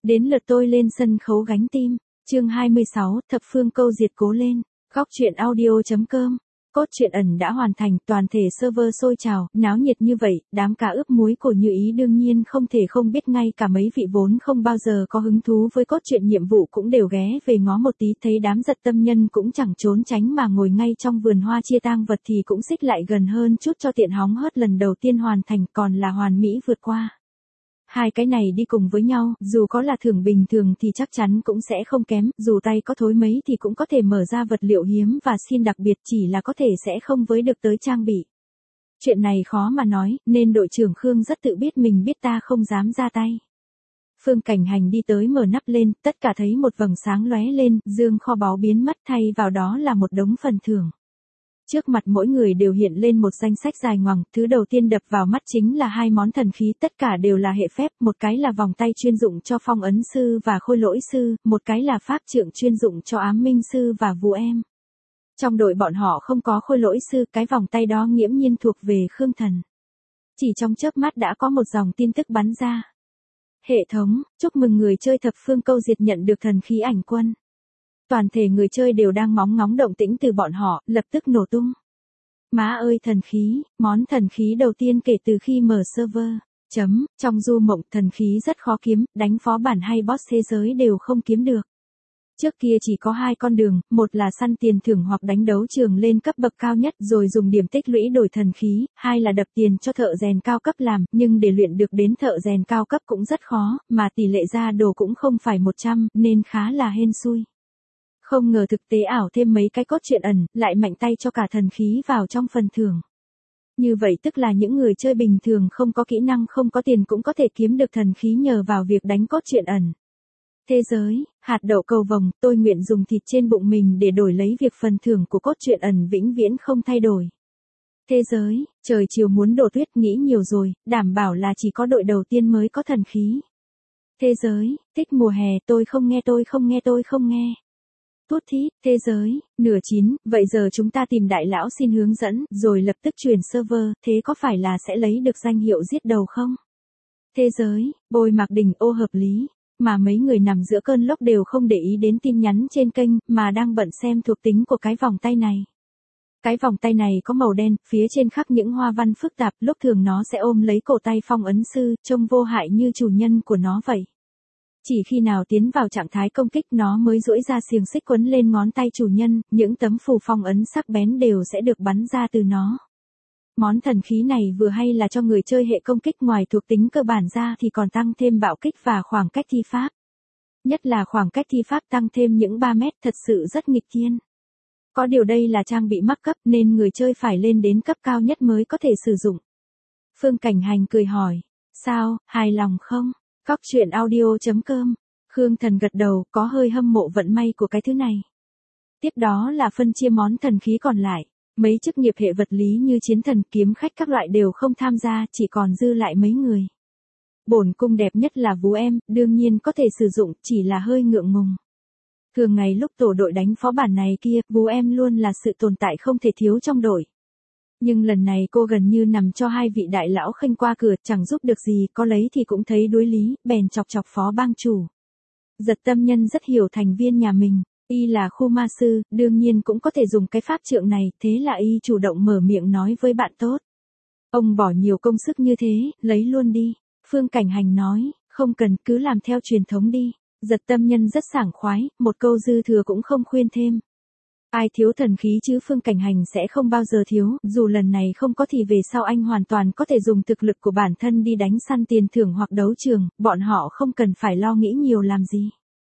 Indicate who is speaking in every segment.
Speaker 1: Đến lượt tôi lên sân khấu gánh tim. Chương 26, thập phương câu diệt cố lên. Góc truyện audio.com. Cốt truyện ẩn đã hoàn thành, toàn thể server sôi trào, náo nhiệt như vậy, đám cá ướp muối của Như Ý đương nhiên không thể không biết, ngay cả mấy vị vốn không bao giờ có hứng thú với cốt truyện nhiệm vụ cũng đều ghé về ngó một tí, thấy đám giật tâm nhân cũng chẳng trốn tránh mà ngồi ngay trong vườn hoa chia tang vật thì cũng xích lại gần hơn chút cho tiện hóng hớt lần đầu tiên hoàn thành, còn là hoàn mỹ vượt qua. Hai cái này đi cùng với nhau, dù có là thưởng bình thường thì chắc chắn cũng sẽ không kém, dù tay có thối mấy thì cũng có thể mở ra vật liệu hiếm và xin đặc biệt, chỉ là có thể sẽ không với được tới trang bị. Chuyện này khó mà nói, nên đội trưởng Khương rất tự biết mình biết ta không dám ra tay. Phương Cảnh Hành đi tới mở nắp lên, tất cả thấy một vầng sáng lóe lên, dương kho báu biến mất, thay vào đó là một đống phần thưởng. Trước mặt mỗi người đều hiện lên một danh sách dài ngoằng, thứ đầu tiên đập vào mắt chính là hai món thần khí, tất cả đều là hệ phép, một cái là vòng tay chuyên dụng cho phong ấn sư và khôi lỗi sư, một cái là pháp trượng chuyên dụng cho ám minh sư và vú em. Trong đội bọn họ không có khôi lỗi sư, cái vòng tay đó nghiễm nhiên thuộc về Khương Thần. Chỉ trong chớp mắt đã có một dòng tin tức bắn ra. Hệ thống, chúc mừng người chơi thập phương câu diệt nhận được thần khí ảnh quân. Toàn thể người chơi đều đang móng ngóng động tĩnh từ bọn họ, lập tức nổ tung. Má ơi thần khí, món thần khí đầu tiên kể từ khi mở server. Trong du mộng thần khí rất khó kiếm, đánh phó bản hay boss thế giới đều không kiếm được. Trước kia chỉ có hai con đường, một là săn tiền thưởng hoặc đánh đấu trường lên cấp bậc cao nhất rồi dùng điểm tích lũy đổi thần khí, hai là đập tiền cho thợ rèn cao cấp làm, nhưng để luyện được đến thợ rèn cao cấp cũng rất khó, mà tỷ lệ ra đồ cũng không phải 100, nên khá là hên xui. Không ngờ thực tế ảo thêm mấy cái cốt truyện ẩn, lại mạnh tay cho cả thần khí vào trong phần thưởng. Như vậy tức là những người chơi bình thường không có kỹ năng không có tiền cũng có thể kiếm được thần khí nhờ vào việc đánh cốt truyện ẩn. Thế giới, hạt đậu cầu vồng, tôi nguyện dùng thịt trên bụng mình để đổi lấy việc phần thưởng của cốt truyện ẩn vĩnh viễn không thay đổi. Thế giới, trời chiều muốn đổ tuyết, nghĩ nhiều rồi, đảm bảo là chỉ có đội đầu tiên mới có thần khí. Thế giới, thích mùa hè, tôi không nghe. Tút thít, thế giới, nửa chín, vậy giờ chúng ta tìm đại lão xin hướng dẫn, rồi lập tức chuyển server, thế có phải là sẽ lấy được danh hiệu giết đầu không? Thế giới, bôi Mạc Đình ô hợp lý, mà mấy người nằm giữa cơn lốc đều không để ý đến tin nhắn trên kênh, mà đang bận xem thuộc tính của cái vòng tay này. Cái vòng tay này có màu đen, phía trên khắc những hoa văn phức tạp, lúc thường nó sẽ ôm lấy cổ tay phong ấn sư, trông vô hại như chủ nhân của nó vậy. Chỉ khi nào tiến vào trạng thái công kích nó mới duỗi ra xiềng xích quấn lên ngón tay chủ nhân, những tấm phù phong ấn sắc bén đều sẽ được bắn ra từ nó. Món thần khí này vừa hay là cho người chơi hệ công kích, ngoài thuộc tính cơ bản ra thì còn tăng thêm bạo kích và khoảng cách thi pháp. Nhất là khoảng cách thi pháp tăng thêm những 3 mét, thật sự rất nghịch thiên. Có điều đây là trang bị mắc cấp nên người chơi phải lên đến cấp cao nhất mới có thể sử dụng. Phương Cảnh Hành cười hỏi, sao, hài lòng không? Góc truyện audio.com. Khương Thần gật đầu, có hơi hâm mộ vận may của cái thứ này. Tiếp đó là phân chia món thần khí còn lại. Mấy chức nghiệp hệ vật lý như chiến thần, kiếm khách các loại đều không tham gia, chỉ còn dư lại mấy người. Bổn cung đẹp nhất là vú em, đương nhiên có thể sử dụng, chỉ là hơi ngượng ngùng. Thường ngày lúc tổ đội đánh phó bản này kia, vú em luôn là sự tồn tại không thể thiếu trong đội. Nhưng lần này cô gần như nằm cho hai vị đại lão khênh qua cửa, chẳng giúp được gì, có lấy thì cũng thấy đuối lý, bèn chọc chọc phó bang chủ. Giật tâm nhân rất hiểu thành viên nhà mình, y là khu ma sư, đương nhiên cũng có thể dùng cái pháp trượng này, thế là y chủ động mở miệng nói với bạn tốt. Ông bỏ nhiều công sức như thế, lấy luôn đi. Phương Cảnh Hành nói, không cần, cứ làm theo truyền thống đi. Giật tâm nhân rất sảng khoái, một câu dư thừa cũng không khuyên thêm. Ai thiếu thần khí chứ Phương Cảnh Hành sẽ không bao giờ thiếu, dù lần này không có thì về sau anh hoàn toàn có thể dùng thực lực của bản thân đi đánh săn tiền thưởng hoặc đấu trường, bọn họ không cần phải lo nghĩ nhiều làm gì.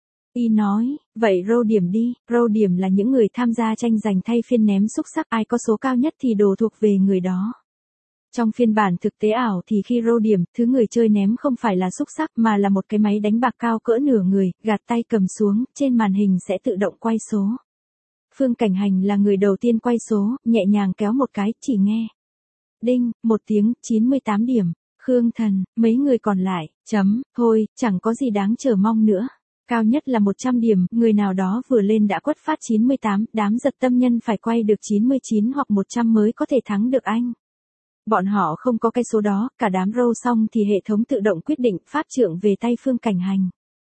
Speaker 1: Y nói, vậy rô điểm đi, rô điểm là những người tham gia tranh giành thay phiên ném xúc xắc, ai có số cao nhất thì đồ thuộc về người đó. Trong phiên bản thực tế ảo thì khi rô điểm, thứ người chơi ném không phải là xúc xắc mà là một cái máy đánh bạc cao cỡ nửa người, gạt tay cầm xuống, trên màn hình sẽ tự động quay số. Phương Cảnh Hành là người đầu tiên quay số, nhẹ nhàng kéo một cái, chỉ nghe. Đinh, một tiếng, 98 điểm. Khương Thần, mấy người còn lại, thôi, chẳng có gì đáng chờ mong nữa. Cao nhất là 100 điểm, người nào đó vừa lên đã quất phát 98, đám giật tâm nhân phải quay được 99 hoặc 100 mới có thể thắng được anh. Bọn họ không có cái số đó, cả đám roll xong thì hệ thống tự động quyết định pháp trượng về tay Phương Cảnh Hành.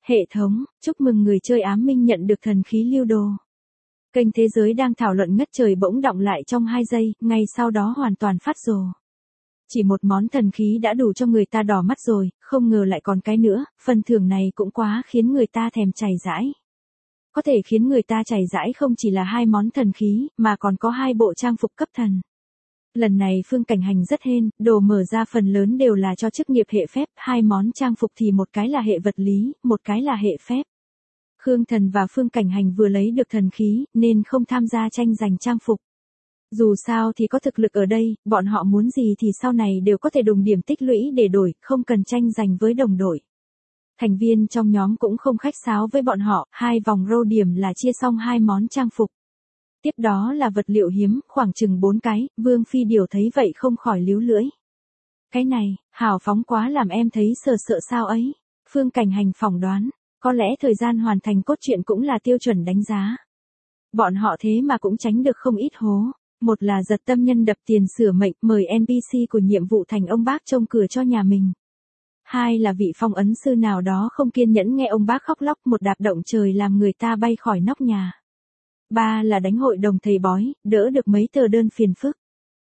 Speaker 1: Hệ thống, chúc mừng người chơi ám minh nhận được thần khí lưu đồ. Kênh thế giới đang thảo luận ngất trời bỗng đọng lại trong 2 giây, ngay sau đó hoàn toàn phát rồ. Chỉ một món thần khí đã đủ cho người ta đỏ mắt rồi, không ngờ lại còn cái nữa, phần thưởng này cũng quá khiến người ta thèm chảy dãi. Có thể khiến người ta chảy dãi không chỉ là 2 món thần khí, mà còn có 2 bộ trang phục cấp thần. Lần này Phương Cảnh Hành rất hên, đồ mở ra phần lớn đều là cho chức nghiệp hệ phép, 2 món trang phục thì một cái là hệ vật lý, một cái là hệ phép. Khương Thần và Phương Cảnh Hành vừa lấy được thần khí, nên không tham gia tranh giành trang phục. Dù sao thì có thực lực ở đây, bọn họ muốn gì thì sau này đều có thể dùng điểm tích lũy để đổi, không cần tranh giành với đồng đội. Thành viên trong nhóm cũng không khách sáo với bọn họ, 2 vòng râu điểm là chia xong 2 món trang phục. Tiếp đó là vật liệu hiếm, khoảng chừng 4 cái, Vương Phi Điểu thấy vậy không khỏi líu lưỡi. Cái này, hào phóng quá làm em thấy sợ sao ấy. Phương Cảnh Hành phỏng đoán, có lẽ thời gian hoàn thành cốt truyện cũng là tiêu chuẩn đánh giá. Bọn họ thế mà cũng tránh được không ít hố. Một là giật tâm nhân đập tiền sửa mệnh mời NPC của nhiệm vụ thành ông bác trông cửa cho nhà mình. 2 là vị phong ấn sư nào đó không kiên nhẫn nghe ông bác khóc lóc một đạp động trời làm người ta bay khỏi nóc nhà. 3 là đánh hội đồng thầy bói, đỡ được mấy tờ đơn phiền phức.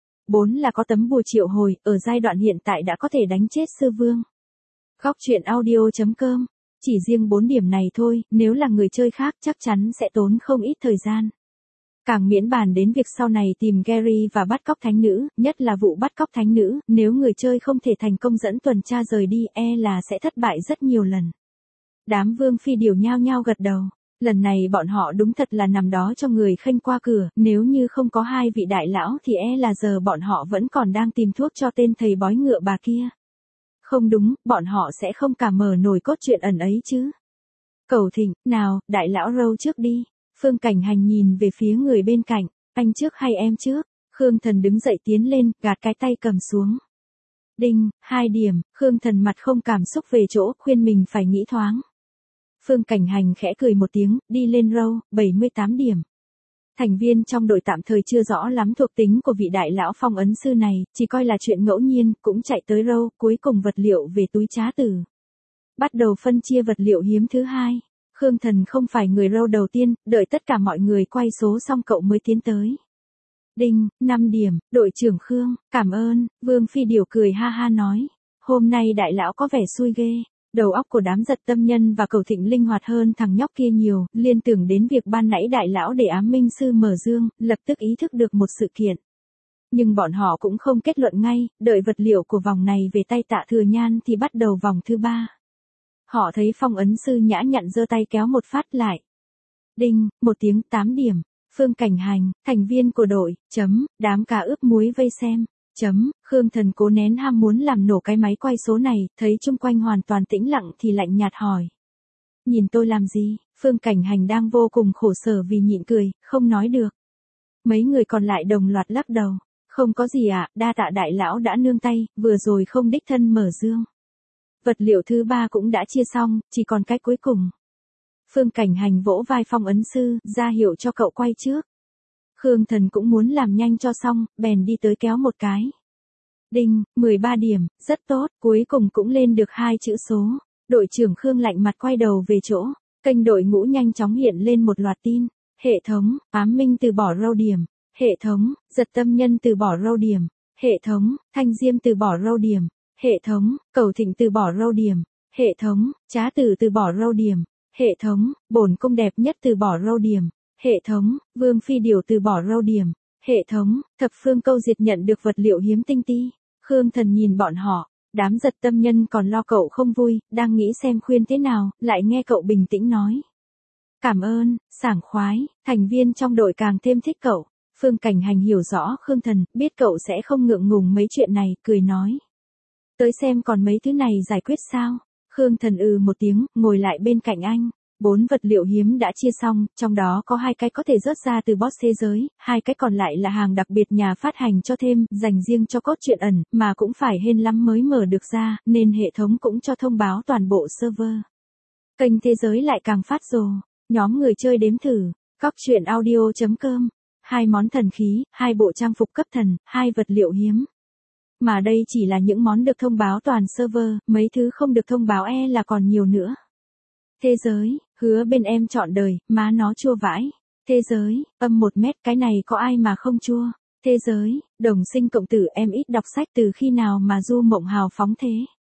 Speaker 1: 4 là có tấm bùa triệu hồi, ở giai đoạn hiện tại đã có thể đánh chết sư vương. Góc truyện audio.com. Chỉ riêng 4 điểm này thôi, nếu là người chơi khác chắc chắn sẽ tốn không ít thời gian. Càng miễn bàn đến việc sau này tìm Gary và bắt cóc thánh nữ, nhất là vụ bắt cóc thánh nữ, nếu người chơi không thể thành công dẫn tuần tra rời đi là sẽ thất bại rất nhiều lần. Đám Vương Phi Điểu nhao nhao gật đầu. Lần này bọn họ đúng thật là nằm đó cho người khênh qua cửa, nếu như không có 2 vị đại lão thì là giờ bọn họ vẫn còn đang tìm thuốc cho tên thầy bói ngựa bà kia. Không đúng, bọn họ sẽ không cả mở nổi cốt truyện ẩn ấy chứ. Cẩu Thịnh, nào, đại lão râu trước đi. Phương Cảnh Hành nhìn về phía người bên cạnh, anh trước hay em trước? Khương Thần đứng dậy tiến lên, gạt cái tay cầm xuống. Đinh, 2 điểm, Khương Thần mặt không cảm xúc về chỗ, khuyên mình phải nghĩ thoáng. Phương Cảnh Hành khẽ cười một tiếng, đi lên râu, 78 điểm. Thành viên trong đội tạm thời chưa rõ lắm thuộc tính của vị đại lão phong ấn sư này, chỉ coi là chuyện ngẫu nhiên, cũng chạy tới râu, cuối cùng vật liệu về túi trá tử. Bắt đầu phân chia vật liệu hiếm thứ 2. Khương Thần không phải người râu đầu tiên, đợi tất cả mọi người quay số xong cậu mới tiến tới. Đinh, 5 điểm, đội trưởng Khương, cảm ơn, Vương Phi Điểu cười ha ha nói. Hôm nay đại lão có vẻ xui ghê. Đầu óc của đám giật tâm nhân và Cẩu Thịnh linh hoạt hơn thằng nhóc kia nhiều, liên tưởng đến việc ban nãy đại lão để ám minh sư mở dương, lập tức ý thức được một sự kiện. Nhưng bọn họ cũng không kết luận ngay, đợi vật liệu của vòng này về tay Tạ Thừa Nhan thì bắt đầu vòng thứ 3. Họ thấy phong ấn sư nhã nhặn giơ tay kéo một phát lại. Đinh, một tiếng 8 điểm. Phương Cảnh Hành, thành viên của đội, đám cá ướp muối vây xem, Khương Thần cố nén ham muốn làm nổ cái máy quay số này, thấy chung quanh hoàn toàn tĩnh lặng thì lạnh nhạt hỏi. Nhìn tôi làm gì? Phương Cảnh Hành đang vô cùng khổ sở vì nhịn cười, không nói được. Mấy người còn lại đồng loạt lắc đầu. Không có gì ạ, đa tạ đại lão đã nương tay, vừa rồi không đích thân mở dương. Vật liệu thứ 3 cũng đã chia xong, chỉ còn cái cuối cùng. Phương Cảnh Hành vỗ vai phong ấn sư, ra hiệu cho cậu quay trước. Khương Thần cũng muốn làm nhanh cho xong, bèn đi tới kéo một cái. Đinh, 13 điểm, rất tốt, cuối cùng cũng lên được 2 chữ số. Đội trưởng Khương lạnh mặt quay đầu về chỗ, kênh đội ngũ nhanh chóng hiện lên một loạt tin. Hệ thống, ám minh từ bỏ râu điểm. Hệ thống, giật tâm nhân từ bỏ râu điểm. Hệ thống, thanh diêm từ bỏ râu điểm. Hệ thống, Cẩu Thịnh từ bỏ râu điểm. Hệ thống, trá tử từ bỏ râu điểm. Hệ thống, bổn cung đẹp nhất từ bỏ râu điểm. Hệ thống, Vương Phi Điểu từ bỏ râu điểm. Hệ thống, thập phương câu diệt nhận được vật liệu hiếm tinh ti. Khương Thần nhìn bọn họ, đám giật tâm nhân còn lo cậu không vui, đang nghĩ xem khuyên thế nào, lại nghe cậu bình tĩnh nói. Cảm ơn, sảng khoái, thành viên trong đội càng thêm thích cậu. Phương Cảnh Hành hiểu rõ Khương Thần, biết cậu sẽ không ngượng ngùng mấy chuyện này, cười nói. Tới xem còn mấy thứ này giải quyết sao? Khương Thần một tiếng, ngồi lại bên cạnh anh. 4 vật liệu hiếm đã chia xong, trong đó có 2 cái có thể rớt ra từ boss thế giới, 2 cái còn lại là hàng đặc biệt nhà phát hành cho thêm, dành riêng cho cốt truyện ẩn, mà cũng phải hên lắm mới mở được ra, nên hệ thống cũng cho thông báo toàn bộ server. Kênh thế giới lại càng phát rồ, nhóm người chơi đếm thử, góc truyện audio.com, 2 món thần khí, 2 bộ trang phục cấp thần, 2 vật liệu hiếm. Mà đây chỉ là những món được thông báo toàn server, mấy thứ không được thông báo là còn nhiều nữa. Thế giới, hứa bên em trọn đời, má nó chua vãi. Thế giới, âm 1 mét cái này có ai mà không chua. Thế giới, đồng sinh cộng tử em ít đọc sách từ khi nào mà du mộng hào phóng thế.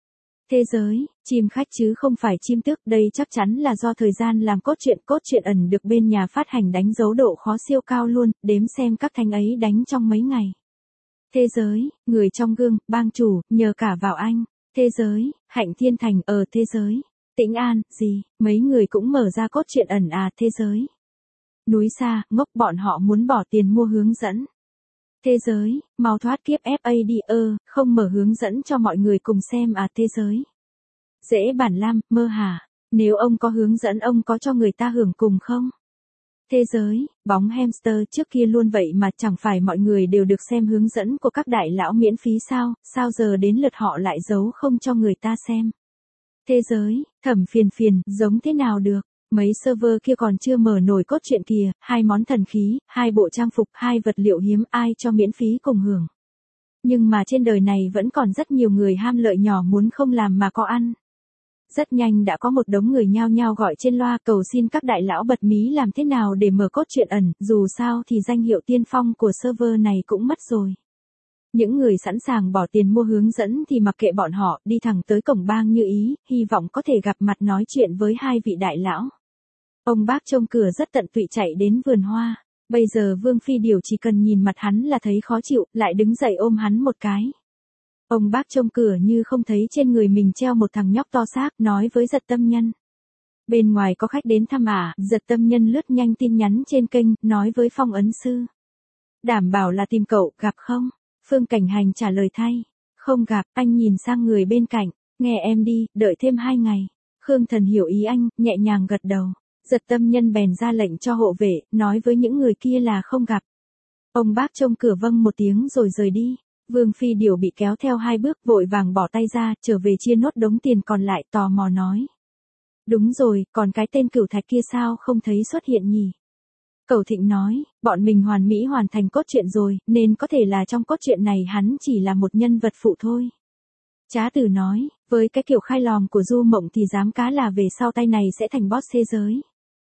Speaker 1: Thế giới, chim khách chứ không phải chim tước, đây chắc chắn là do thời gian làm cốt truyện ẩn được bên nhà phát hành đánh dấu độ khó siêu cao luôn, đếm xem các thanh ấy đánh trong mấy ngày. Thế giới, người trong gương, bang chủ, nhờ cả vào anh. Thế giới, Hạnh Thiên Thành ở thế giới. Tĩnh An, gì, mấy người cũng mở ra cốt truyện ẩn à thế giới. Núi xa, ngốc bọn họ muốn bỏ tiền mua hướng dẫn. Thế giới, mau thoát kiếp FAD không mở hướng dẫn cho mọi người cùng xem à thế giới. Dễ bản lam, mơ hả, nếu ông có hướng dẫn ông có cho người ta hưởng cùng không? Thế giới, bóng hamster trước kia luôn vậy mà chẳng phải mọi người đều được xem hướng dẫn của các đại lão miễn phí sao giờ đến lượt họ lại giấu không cho người ta xem. Thế giới, Thẩm Phiền, giống thế nào được, mấy server kia còn chưa mở nổi cốt truyện kìa, 2 món thần khí, 2 bộ trang phục, 2 vật liệu hiếm ai cho miễn phí cùng hưởng. Nhưng mà trên đời này vẫn còn rất nhiều người ham lợi nhỏ muốn không làm mà có ăn. Rất nhanh đã có một đống người nhao nhao gọi trên loa cầu xin các đại lão bật mí làm thế nào để mở cốt truyện ẩn, dù sao thì danh hiệu tiên phong của server này cũng mất rồi. Những người sẵn sàng bỏ tiền mua hướng dẫn thì mặc kệ bọn họ, đi thẳng tới cổng bang Như Ý, hy vọng có thể gặp mặt nói chuyện với 2 vị đại lão. Ông bác trông cửa rất tận tụy chạy đến vườn hoa, bây giờ Vương Phi Điểu chỉ cần nhìn mặt hắn là thấy khó chịu, lại đứng dậy ôm hắn một cái. Ông bác trông cửa như không thấy trên người mình treo một thằng nhóc to xác, nói với Giật Tâm Nhân. Bên ngoài có khách đến thăm à, Giật Tâm Nhân lướt nhanh tin nhắn trên kênh, nói với Phong Ấn Sư. Đảm bảo là tìm cậu, gặp không? Phương Cảnh Hành trả lời thay. Không gặp, anh nhìn sang người bên cạnh, nghe em đi, đợi thêm 2 ngày. Khương Thần hiểu ý anh, nhẹ nhàng gật đầu. Giật Tâm Nhân bèn ra lệnh cho hộ vệ, nói với những người kia là không gặp. Ông bác trông cửa vâng một tiếng rồi rời đi. Vương Phi Điểu bị kéo theo 2 bước vội vàng bỏ tay ra, trở về chia nốt đống tiền còn lại tò mò nói. Đúng rồi, còn cái tên Cửu Thạch kia sao không thấy xuất hiện nhỉ? Cẩu Thịnh nói, bọn mình hoàn mỹ hoàn thành cốt truyện rồi, nên có thể là trong cốt truyện này hắn chỉ là một nhân vật phụ thôi. Trá Tử nói, với cái kiểu khai lòm của Du Mộng thì dám cá là về sau tay này sẽ thành boss thế giới.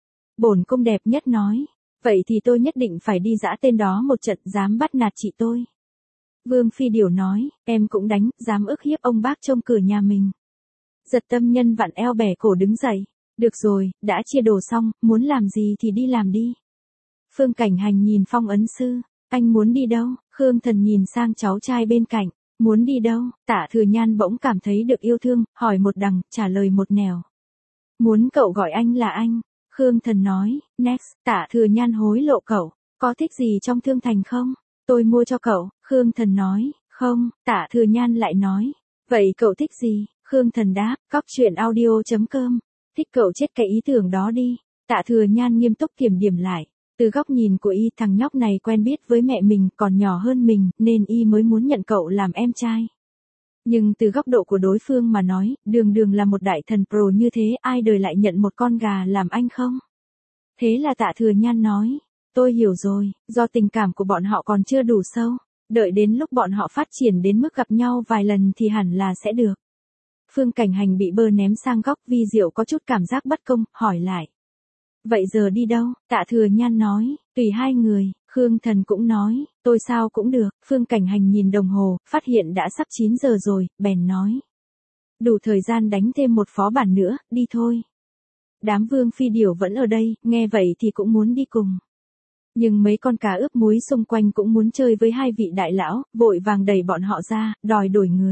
Speaker 1: Bổn Cung đẹp nhất nói, vậy thì tôi nhất định phải đi giã tên đó một trận, dám bắt nạt chị tôi. Vương Phi Điểu nói, em cũng đánh, dám ức hiếp ông bác trông cửa nhà mình. Giật Tâm Nhân vặn eo bẻ cổ đứng dậy, được rồi, đã chia đồ xong, muốn làm gì thì đi làm đi. Phương Cảnh Hành nhìn Phong Ấn Sư, anh muốn đi đâu? Khương Thần nhìn sang cháu trai bên cạnh, muốn đi đâu? Tạ Thừa Nhan bỗng cảm thấy được yêu thương, hỏi một đằng, trả lời một nẻo. Muốn cậu gọi anh là anh. Khương Thần nói, next. Tạ Thừa Nhan hối lộ cậu, có thích gì trong Thương Thành không? Tôi mua cho cậu. Khương Thần nói, không. Tạ Thừa Nhan lại nói, vậy cậu thích gì? Khương Thần đáp, cóc truyện audio.com. Thích cậu chết cái ý tưởng đó đi. Tạ Thừa Nhan nghiêm túc kiểm điểm lại. Từ góc nhìn của y, thằng nhóc này quen biết với mẹ mình, còn nhỏ hơn mình, nên y mới muốn nhận cậu làm em trai. Nhưng từ góc độ của đối phương mà nói, đường là một đại thần pro như thế, ai đời lại nhận một con gà làm anh không? Thế là Tạ Thừa Nhan nói, tôi hiểu rồi, do tình cảm của bọn họ còn chưa đủ sâu, đợi đến lúc bọn họ phát triển đến mức gặp nhau vài lần thì hẳn là sẽ được. Phương Cảnh Hành bị bơ ném sang góc, Vi Diệu có chút cảm giác bất công, hỏi lại. Vậy giờ đi đâu? Tạ Thừa Nhan nói, tùy 2 người. Khương Thần cũng nói, tôi sao cũng được. Phương Cảnh Hành nhìn đồng hồ, phát hiện đã sắp 9 giờ rồi, bèn nói. Đủ thời gian đánh thêm một phó bản nữa, đi thôi. Đám Vương Phi Điểu vẫn ở đây, nghe vậy thì cũng muốn đi cùng. Nhưng mấy con cá ướp muối xung quanh cũng muốn chơi với 2 vị đại lão, vội vàng đẩy bọn họ ra, đòi đổi người.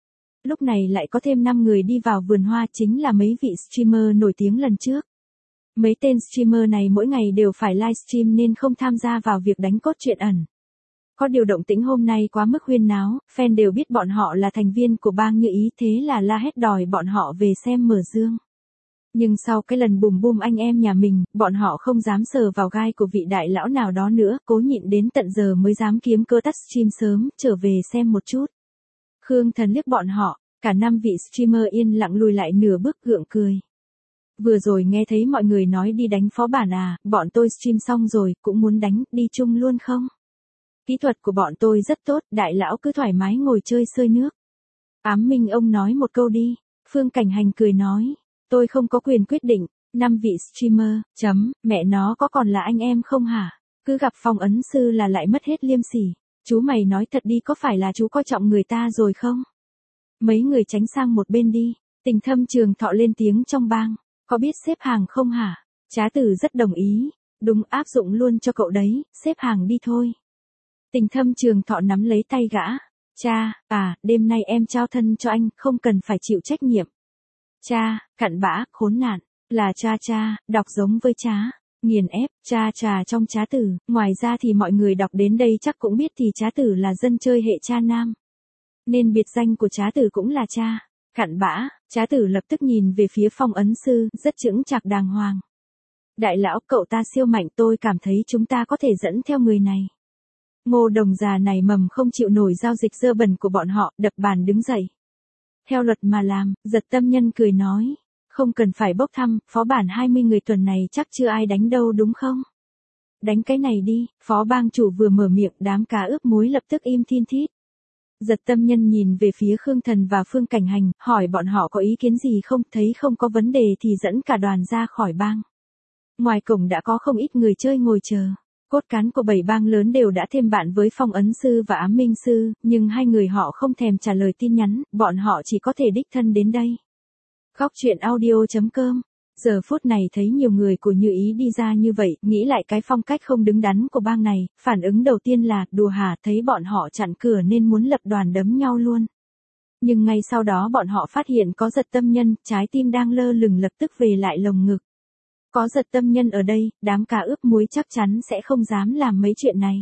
Speaker 1: Lúc này lại có thêm 5 người đi vào vườn hoa, chính là mấy vị streamer nổi tiếng lần trước. Mấy tên streamer này mỗi ngày đều phải livestream nên không tham gia vào việc đánh cốt truyện ẩn. Có điều động tĩnh hôm nay quá mức huyên náo, fan đều biết bọn họ là thành viên của bang Như Ý, thế là la hét đòi bọn họ về xem mở dương. Nhưng sau cái lần bùm bum anh em nhà mình, bọn họ không dám sờ vào gai của vị đại lão nào đó nữa, cố nhịn đến tận giờ mới dám kiếm cơ tắt stream sớm, trở về xem một chút. Khương Thần liếc bọn họ, cả 5 vị streamer yên lặng lùi lại nửa bước gượng cười. Vừa rồi nghe thấy mọi người nói đi đánh phó bản à, bọn tôi stream xong rồi, cũng muốn đánh, đi chung luôn không? Kỹ thuật của bọn tôi rất tốt, đại lão cứ thoải mái ngồi chơi sơi nước. Ám Minh ông nói một câu đi. Phương Cảnh Hành cười nói, Tôi không có quyền quyết định. 5 vị streamer, mẹ nó có còn là anh em không hả? Cứ gặp phong ấn sư là lại mất hết liêm sỉ. Chú mày nói thật đi, có phải là chú coi trọng người ta rồi không? Mấy người tránh sang một bên đi. Tình Thâm Trường Thọ lên tiếng trong bang. Có biết xếp hàng không hả? Trá Tử rất đồng ý. Đúng, áp dụng luôn cho cậu đấy, xếp hàng đi thôi. Tình Thâm Trường Thọ nắm lấy tay gã. Cha, đêm nay em trao thân cho anh, không cần phải chịu trách nhiệm. Cha, cặn bã, khốn nạn. Là cha, đọc giống với trá. Nghiền ép, cha trong Trá Tử. Ngoài ra thì mọi người đọc đến đây chắc cũng biết thì Trá Tử là dân chơi hệ cha nam. Nên biệt danh của Trá Tử cũng là cha. Cặn bã, Trá Tử lập tức nhìn về phía phong ấn sư, rất chững chạc đàng hoàng. Đại lão, cậu ta siêu mạnh, tôi cảm thấy chúng ta có thể dẫn theo người này. Ngô Đồng già này mầm không chịu nổi giao dịch dơ bẩn của bọn họ, đập bàn đứng dậy. Theo luật mà làm, Giật Tâm Nhân cười nói. Không cần phải bốc thăm, phó bản 20 người tuần này chắc chưa ai đánh đâu đúng không? Đánh cái này đi, phó bang chủ vừa mở miệng, đám cá ướp muối lập tức im thiên thít. Giật Tâm Nhân nhìn về phía Khương Thần và Phương Cảnh Hành, hỏi bọn họ có ý kiến gì không, thấy không có vấn đề thì dẫn cả đoàn ra khỏi bang. Ngoài cổng đã có không ít người chơi ngồi chờ. Cốt cán của 7 bang lớn đều đã thêm bạn với phong ấn sư và ám minh sư, nhưng hai người họ không thèm trả lời tin nhắn, bọn họ chỉ có thể đích thân đến đây. Góc truyện audio.com. Giờ phút này thấy nhiều người của Như Ý đi ra như vậy, nghĩ lại cái phong cách không đứng đắn của bang này, phản ứng đầu tiên là, đùa hả, thấy bọn họ chặn cửa nên muốn lập đoàn đấm nhau luôn. Nhưng ngay sau đó bọn họ phát hiện có Giật Tâm Nhân, trái tim đang lơ lửng lập tức về lại lồng ngực. Có Giật Tâm Nhân ở đây, đám cá ướp muối chắc chắn sẽ không dám làm mấy chuyện này.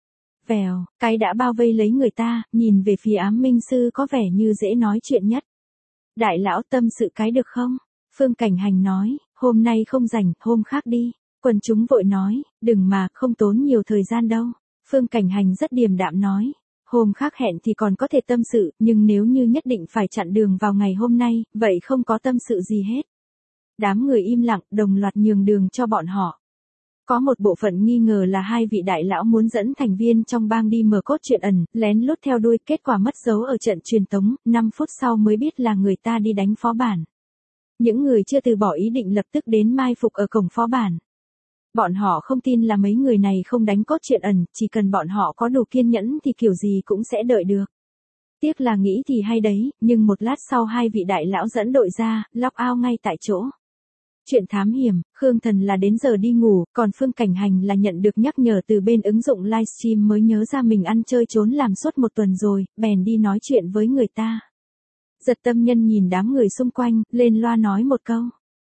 Speaker 1: Vèo, cái đã bao vây lấy người ta, nhìn về phía ám minh sư có vẻ như dễ nói chuyện nhất. Đại lão tâm sự cái được không? Phương Cảnh Hành nói, hôm nay không rảnh, hôm khác đi. Quần chúng vội nói, đừng mà, không tốn nhiều thời gian đâu. Phương Cảnh Hành rất điềm đạm nói, hôm khác hẹn thì còn có thể tâm sự, nhưng nếu như nhất định phải chặn đường vào ngày hôm nay, vậy không có tâm sự gì hết. Đám người im lặng, đồng loạt nhường đường cho bọn họ. Có một bộ phận nghi ngờ là hai vị đại lão muốn dẫn thành viên trong bang đi mở cốt truyện ẩn, lén lút theo đuôi, kết quả mất dấu ở trận truyền tống, 5 phút sau mới biết là người ta đi đánh phó bản. Những người chưa từ bỏ ý định lập tức đến mai phục ở cổng phó bản. Bọn họ không tin là mấy người này không đánh cốt truyện ẩn, chỉ cần bọn họ có đủ kiên nhẫn thì kiểu gì cũng sẽ đợi được. Tiếc là nghĩ thì hay đấy, nhưng một lát sau hai vị đại lão dẫn đội ra, lock out ngay tại chỗ. Chuyện thám hiểm, Khương Thần là đến giờ đi ngủ, còn Phương Cảnh Hành là nhận được nhắc nhở từ bên ứng dụng livestream mới nhớ ra mình ăn chơi trốn làm suốt một tuần rồi, bèn đi nói chuyện với người ta. Giật Tâm Nhân nhìn đám người xung quanh, lên loa nói một câu.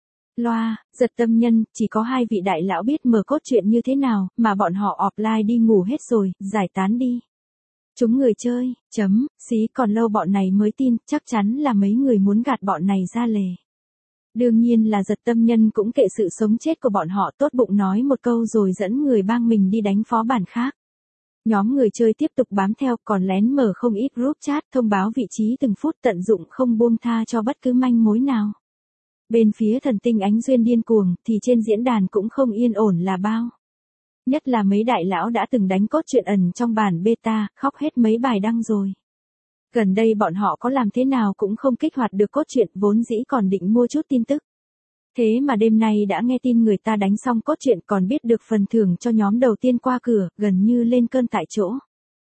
Speaker 1: Loa, Giật Tâm Nhân, chỉ có hai vị đại lão biết mở cốt truyện như thế nào, mà bọn họ offline đi ngủ hết rồi, giải tán đi. Chúng người chơi, xí còn lâu bọn này mới tin, chắc chắn là mấy người muốn gạt bọn này ra lề. Đương nhiên là Giật Tâm Nhân cũng kệ sự sống chết của bọn họ, tốt bụng nói một câu rồi dẫn người bang mình đi đánh phó bản khác. Nhóm người chơi tiếp tục bám theo, còn lén mở không ít group chat thông báo vị trí từng phút, tận dụng không buông tha cho bất cứ manh mối nào. Bên phía Thần Tinh Ánh Duyên điên cuồng, thì trên diễn đàn cũng không yên ổn là bao. Nhất là mấy đại lão đã từng đánh cốt truyện ẩn trong bản beta, khóc hết mấy bài đăng rồi. Gần đây bọn họ có làm thế nào cũng không kích hoạt được cốt truyện, vốn dĩ còn định mua chút tin tức. Thế mà đêm nay đã nghe tin người ta đánh xong cốt truyện, còn biết được phần thưởng cho nhóm đầu tiên qua cửa, gần như lên cơn tại chỗ.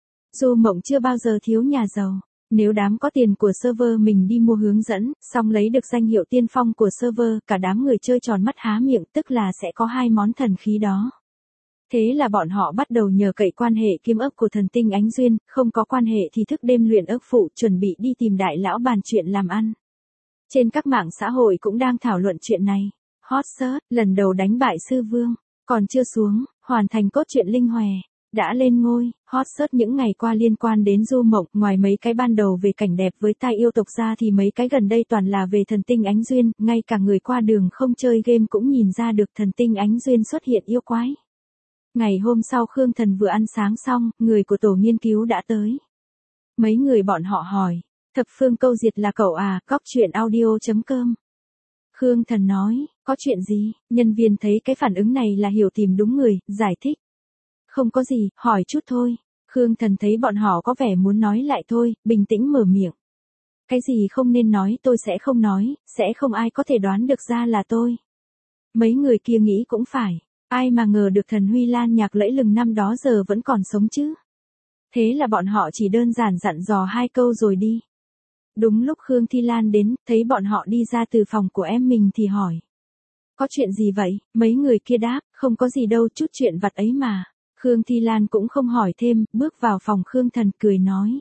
Speaker 1: Du Mộng chưa bao giờ thiếu nhà giàu. Nếu đám có tiền của server mình đi mua hướng dẫn, xong lấy được danh hiệu tiên phong của server, cả đám người chơi tròn mắt há miệng, tức là sẽ có hai món thần khí đó. Thế là bọn họ bắt đầu nhờ cậy quan hệ kiếm ấp của Thần Tinh Ánh Duyên, không có quan hệ thì thức đêm luyện ấp phụ, chuẩn bị đi tìm đại lão bàn chuyện làm ăn. Trên các mạng xã hội cũng đang thảo luận chuyện này. Hot search, lần đầu đánh bại sư vương, còn chưa xuống, hoàn thành cốt truyện linh hòe, đã lên ngôi. Hot search những ngày qua liên quan đến Du Mộng, ngoài mấy cái ban đầu về cảnh đẹp với tai yêu tộc ra thì mấy cái gần đây toàn là về Thần Tinh Ánh Duyên, ngay cả người qua đường không chơi game cũng nhìn ra được Thần Tinh Ánh Duyên xuất hiện yêu quái. Ngày hôm sau Khương Thần vừa ăn sáng xong, người của tổ nghiên cứu đã tới. Mấy người bọn họ hỏi, Thập Phương Câu Diệt là cậu à? Góc truyện audio.com. Khương Thần nói, có chuyện gì? Nhân viên thấy cái phản ứng này là hiểu tìm đúng người, giải thích. Không có gì, hỏi chút thôi. Khương Thần thấy bọn họ có vẻ muốn nói lại thôi, bình tĩnh mở miệng. Cái gì không nên nói tôi sẽ không nói, sẽ không ai có thể đoán được ra là tôi. Mấy người kia nghĩ cũng phải, ai mà ngờ được thần Huy Lan nhạc lẫy lừng năm đó giờ vẫn còn sống chứ. Thế là bọn họ chỉ đơn giản dặn dò 2 câu rồi đi. Đúng lúc Khương Thi Lan đến, thấy bọn họ đi ra từ phòng của em mình thì hỏi. Có chuyện gì vậy? Mấy người kia đáp, không có gì đâu, chút chuyện vặt ấy mà. Khương Thi Lan cũng không hỏi thêm, bước vào phòng Khương Thần cười nói.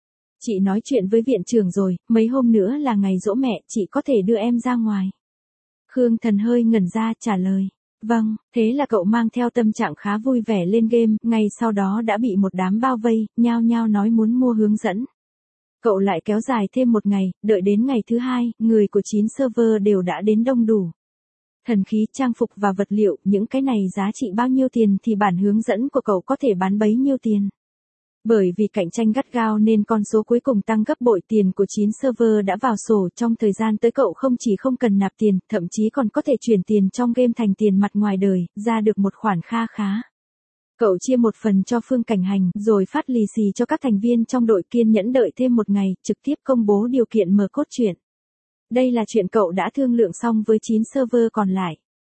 Speaker 1: Chị nói chuyện với viện trưởng rồi, mấy hôm nữa là ngày giỗ mẹ, chị có thể đưa em ra ngoài. Khương Thần hơi ngẩn ra trả lời. Vâng, thế là cậu mang theo tâm trạng khá vui vẻ lên game, ngay sau đó đã bị một đám bao vây, nhao nhao nói muốn mua hướng dẫn. Cậu lại kéo dài thêm một ngày, đợi đến ngày thứ 2, người của 9 server đều đã đến đông đủ. Thần khí, trang phục và vật liệu, những cái này giá trị bao nhiêu tiền thì bản hướng dẫn của cậu có thể bán bấy nhiêu tiền. Bởi vì cạnh tranh gắt gao nên con số cuối cùng tăng gấp bội, tiền của 9 server đã vào sổ, trong thời gian tới cậu không chỉ không cần nạp tiền, thậm chí còn có thể chuyển tiền trong game thành tiền mặt ngoài đời, ra được một khoản kha khá. Cậu chia một phần cho Phương Cảnh Hành, rồi phát lì xì cho các thành viên trong đội, kiên nhẫn đợi thêm một ngày, trực tiếp công bố điều kiện mở cốt truyện. Đây là chuyện cậu đã thương lượng xong với 9 server còn lại.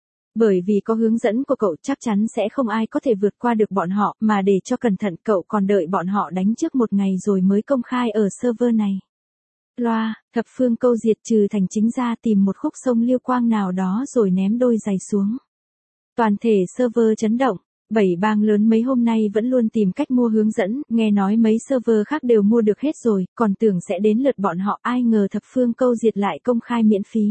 Speaker 1: Bởi vì có hướng dẫn của cậu chắc chắn sẽ không ai có thể vượt qua được bọn họ, mà để cho cẩn thận cậu còn đợi bọn họ đánh trước một ngày rồi mới công khai ở server này. Loa, thập phương câu diệt trừ thành chính ra, tìm một khúc sông liêu quang nào đó rồi ném đôi giày xuống. Toàn thể server chấn động. 7 bang lớn mấy hôm nay vẫn luôn tìm cách mua hướng dẫn, nghe nói mấy server khác đều mua được hết rồi, còn tưởng sẽ đến lượt bọn họ, ai ngờ thập phương câu diệt lại công khai miễn phí.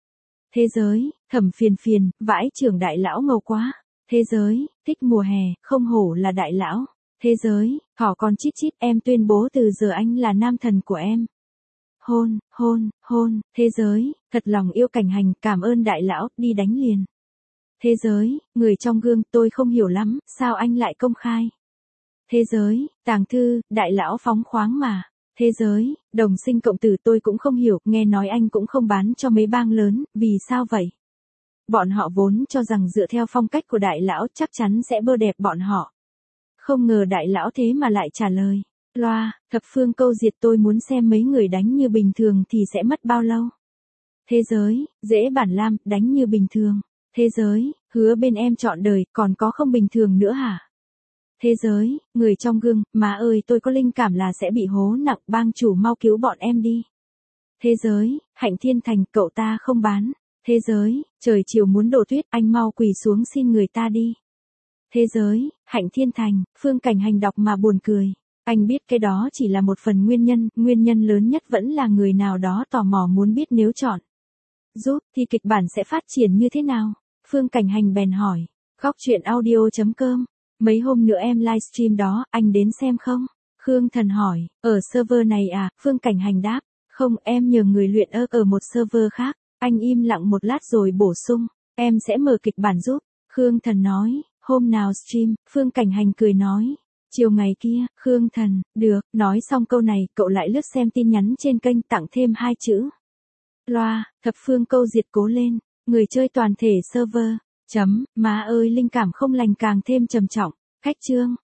Speaker 1: Thế giới, Thẩm Phiền Phiền, vãi trưởng đại lão ngầu quá. Thế giới, thích mùa hè, không hổ là đại lão. Thế giới, thỏ con chít chít, em tuyên bố từ giờ anh là nam thần của em. Hôn, hôn, hôn, thế giới, thật lòng yêu Cảnh Hành, cảm ơn đại lão, đi đánh liền. Thế giới, người trong gương, tôi không hiểu lắm, sao anh lại công khai? Thế giới, Tàng Thư, đại lão phóng khoáng mà. Thế giới, đồng sinh cộng tử, tôi cũng không hiểu, nghe nói anh cũng không bán cho mấy bang lớn, vì sao vậy? Bọn họ vốn cho rằng dựa theo phong cách của đại lão chắc chắn sẽ bơ đẹp bọn họ. Không ngờ đại lão thế mà lại trả lời. Loa, thập phương câu diệt, tôi muốn xem mấy người đánh như bình thường thì sẽ mất bao lâu? Thế giới, dễ bản lam, đánh như bình thường. Thế giới, hứa bên em trọn đời, còn có không bình thường nữa hả? Thế giới, người trong gương, má ơi tôi có linh cảm là sẽ bị hố nặng, bang chủ mau cứu bọn em đi. Thế giới, Hạnh Thiên Thành, cậu ta không bán. Thế giới, trời chiều muốn đổ tuyết, anh mau quỳ xuống xin người ta đi. Thế giới, Hạnh Thiên Thành, Phương Cảnh Hành đọc mà buồn cười. Anh biết cái đó chỉ là một phần nguyên nhân lớn nhất vẫn là người nào đó tò mò muốn biết nếu chọn giúp thì kịch bản sẽ phát triển như thế nào. Phương Cảnh Hành bèn hỏi. Góc truyện audio.com. Mấy hôm nữa em livestream đó, anh đến xem không? Khương Thần hỏi. Ở server này à? Phương Cảnh Hành đáp. Không, em nhờ người luyện ở một server khác. Anh im lặng một lát rồi bổ sung. Em sẽ mở kịch bản giúp. Khương Thần nói. Hôm nào stream? Phương Cảnh Hành cười nói. Chiều ngày kia. Khương Thần. Được. Nói xong câu này, cậu lại lướt xem tin nhắn trên kênh, tặng thêm 2 chữ. Loa, thập phương câu diệt cố lên. Người chơi toàn thể server. Má ơi linh cảm không lành càng thêm trầm trọng. Khách chương.